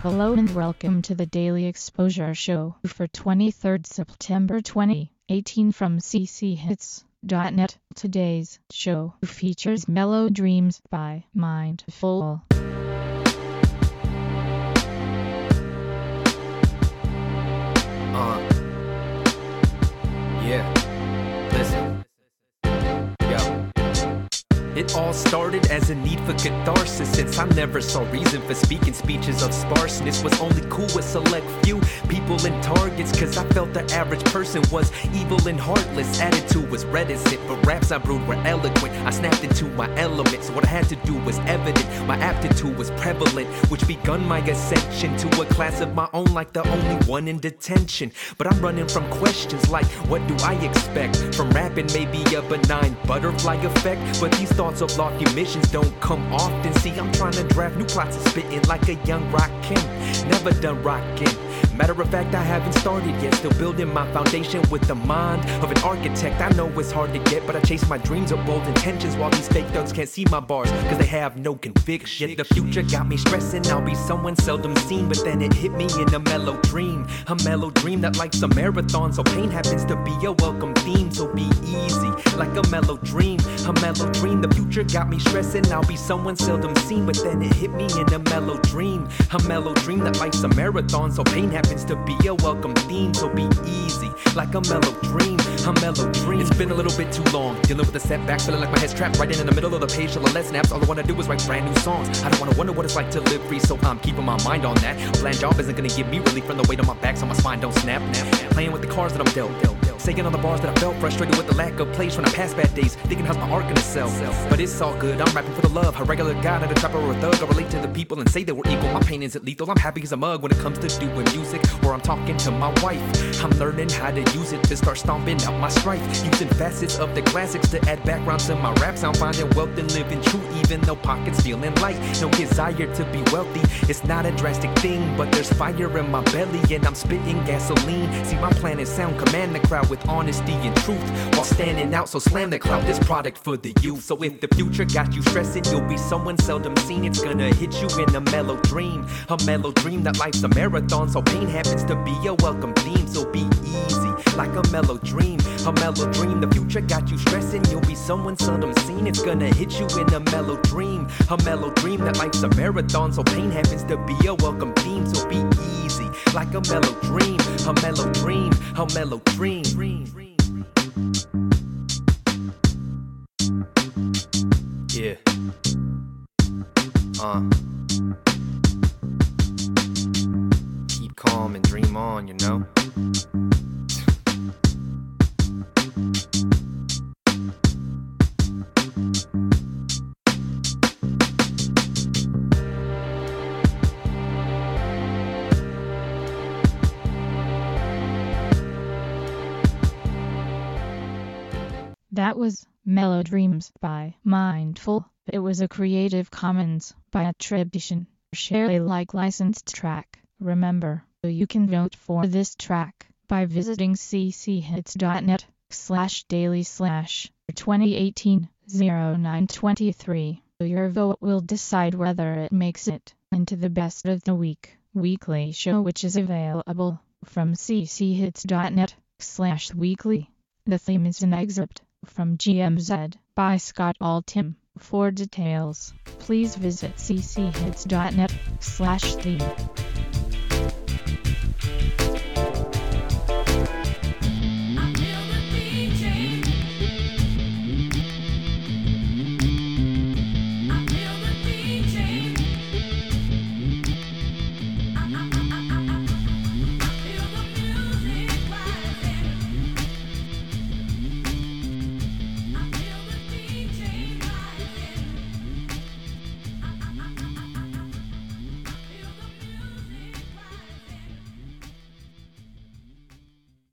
Hello and welcome to the Daily Exposure Show for 23rd September 2018 from cchits.net. Today's show features Mellow Dreams by Mindful. Listen. Yo. It all started as a need for catharsis, since I never saw reason for speaking speeches of sparseness. Was only cool with select few people and targets, cause I felt the average person was evil and heartless. Attitude was reticent, but raps I brewed were eloquent. I snapped into my elements, what I had to do was evident. My aptitude was prevalent, which begun my ascension to a class of my own, like the only one in detention. But I'm running from questions like, what do I expect from rapping? Maybe a benign butterfly effect, but these thoughts of lofty missions don't come often. See, I'm trying to draft new plots and spitting like a young rock king. Never done rocking. Matter of fact, I haven't started yet. Still building my foundation with the mind of an architect. I know it's hard to get, but I chase my dreams of bold intentions, while these fake thugs can't see my bars cause they have no conviction. The future got me stressing, I'll be someone seldom seen, but then it hit me in a mellow dream. A mellow dream that life's a marathon, so pain happens to be a welcome theme. So be easy, like a mellow dream. A mellow dream, the future got me stressing, I'll be someone seldom seen, but then it hit me in a mellow dream. A mellow dream that life's a marathon, so pain happens to be a welcome theme. So be easy, like a mellow dream. A mellow dream. It's been a little bit too long, dealing with the setbacks, feeling like my head's trapped right in the middle of the page till the less snaps. All I wanna do is write brand new songs. I don't wanna wonder what it's like to live free, so I'm keeping my mind on that. A bland job isn't gonna give me relief from the weight on my back, so my spine don't snap. Playing with the cards that I'm dealt. Saying on the bars that I felt, frustrated with the lack of plays from the past bad days, thinking how's my art gonna sell. But it's all good, I'm rapping for the love. A regular guy, not a trapper or a thug. I relate to the people and say that we're equal. My pain isn't lethal, I'm happy as a mug when it comes to doing music, or I'm talking to my wife. I'm learning how to use it to start stomping out my strife, using facets of the classics to add background to my raps. I'm finding wealth and living true, even though pockets feeling light. No desire to be wealthy, it's not a drastic thing, but there's fire in my belly and I'm spitting gasoline. See, my plan is sound, command the crowd with honesty and truth, while standing out, so slam the clout, this product for the youth. So if the future got you stressing, you'll be someone seldom seen. It's gonna hit you in a mellow dream. A mellow dream that life's a marathon, so pain happens to be a welcome theme. So be easy, like a mellow dream. A mellow dream, the future got you stressing, you'll be someone seldom seen. It's gonna hit you in a mellow dream. A mellow dream that life's a marathon, so pain happens to be a welcome theme. So be easy, like a mellow dream. A mellow dream, a mellow dream. Yeah. Keep calm and dream on, you know. That was Mellow Dreams by Mindful. It was a Creative Commons by attribution, share Alike licensed track. Remember, you can vote for this track by visiting cchits.net/daily/2018-0923. Your vote will decide whether it makes it into the best of the week weekly show, which is available from cchits.net/weekly. The theme is an excerpt from GMZ by Scott Altham. For details, please visit cchits.net/theme.